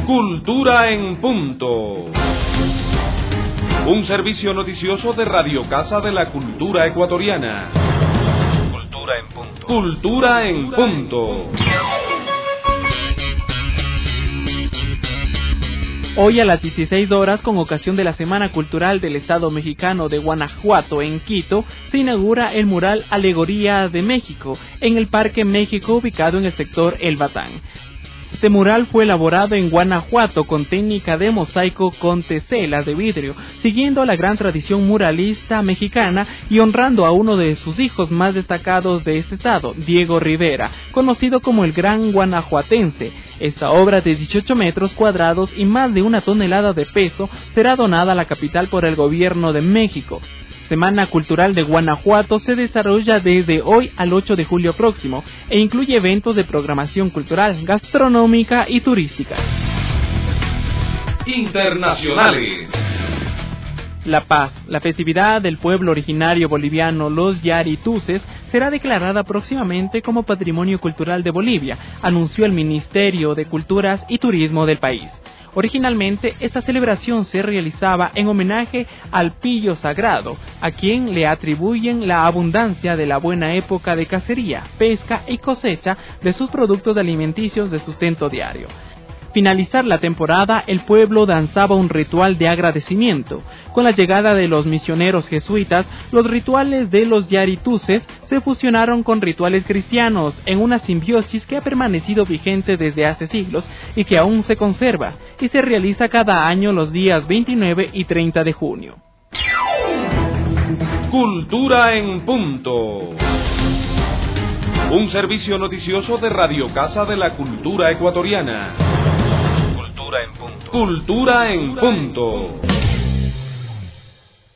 Cultura en Punto. Un servicio noticioso de Radio Casa de la Cultura Ecuatoriana. Cultura en Punto. Cultura en Punto. Hoy a las 16 horas, con ocasión de la Semana Cultural del Estado Mexicano de Guanajuato en Quito, se inaugura el mural Alegoría de México en el Parque México, ubicado en el sector El Batán. Este mural fue elaborado en Guanajuato con técnica de mosaico con teselas de vidrio, siguiendo la gran tradición muralista mexicana y honrando a uno de sus hijos más destacados de este estado, Diego Rivera, conocido como el Gran Guanajuatense. Esta obra de 18 metros cuadrados y más de 1 tonelada de peso será donada a la capital por el gobierno de México. Semana Cultural de Guanajuato se desarrolla desde hoy al 8 de julio próximo e incluye eventos de programación cultural, gastronómica y turística. Internacionales. La Paz, la festividad del pueblo originario boliviano, los Yarituces, será declarada próximamente como Patrimonio Cultural de Bolivia, anunció el Ministerio de Culturas y Turismo del país. Originalmente, esta celebración se realizaba en homenaje al pillo sagrado, a quien le atribuyen la abundancia de la buena época de cacería, pesca y cosecha de sus productos alimenticios de sustento diario. Finalizar la temporada, el pueblo danzaba un ritual de agradecimiento. Con la llegada de los misioneros jesuitas, los rituales de los Yarituces se fusionaron con rituales cristianos en una simbiosis que ha permanecido vigente desde hace siglos y que aún se conserva, y se realiza cada año los días 29 y 30 de junio. Cultura en Punto. Un servicio noticioso de Radio Casa de la Cultura Ecuatoriana. Cultura en Punto. Cultura en Punto.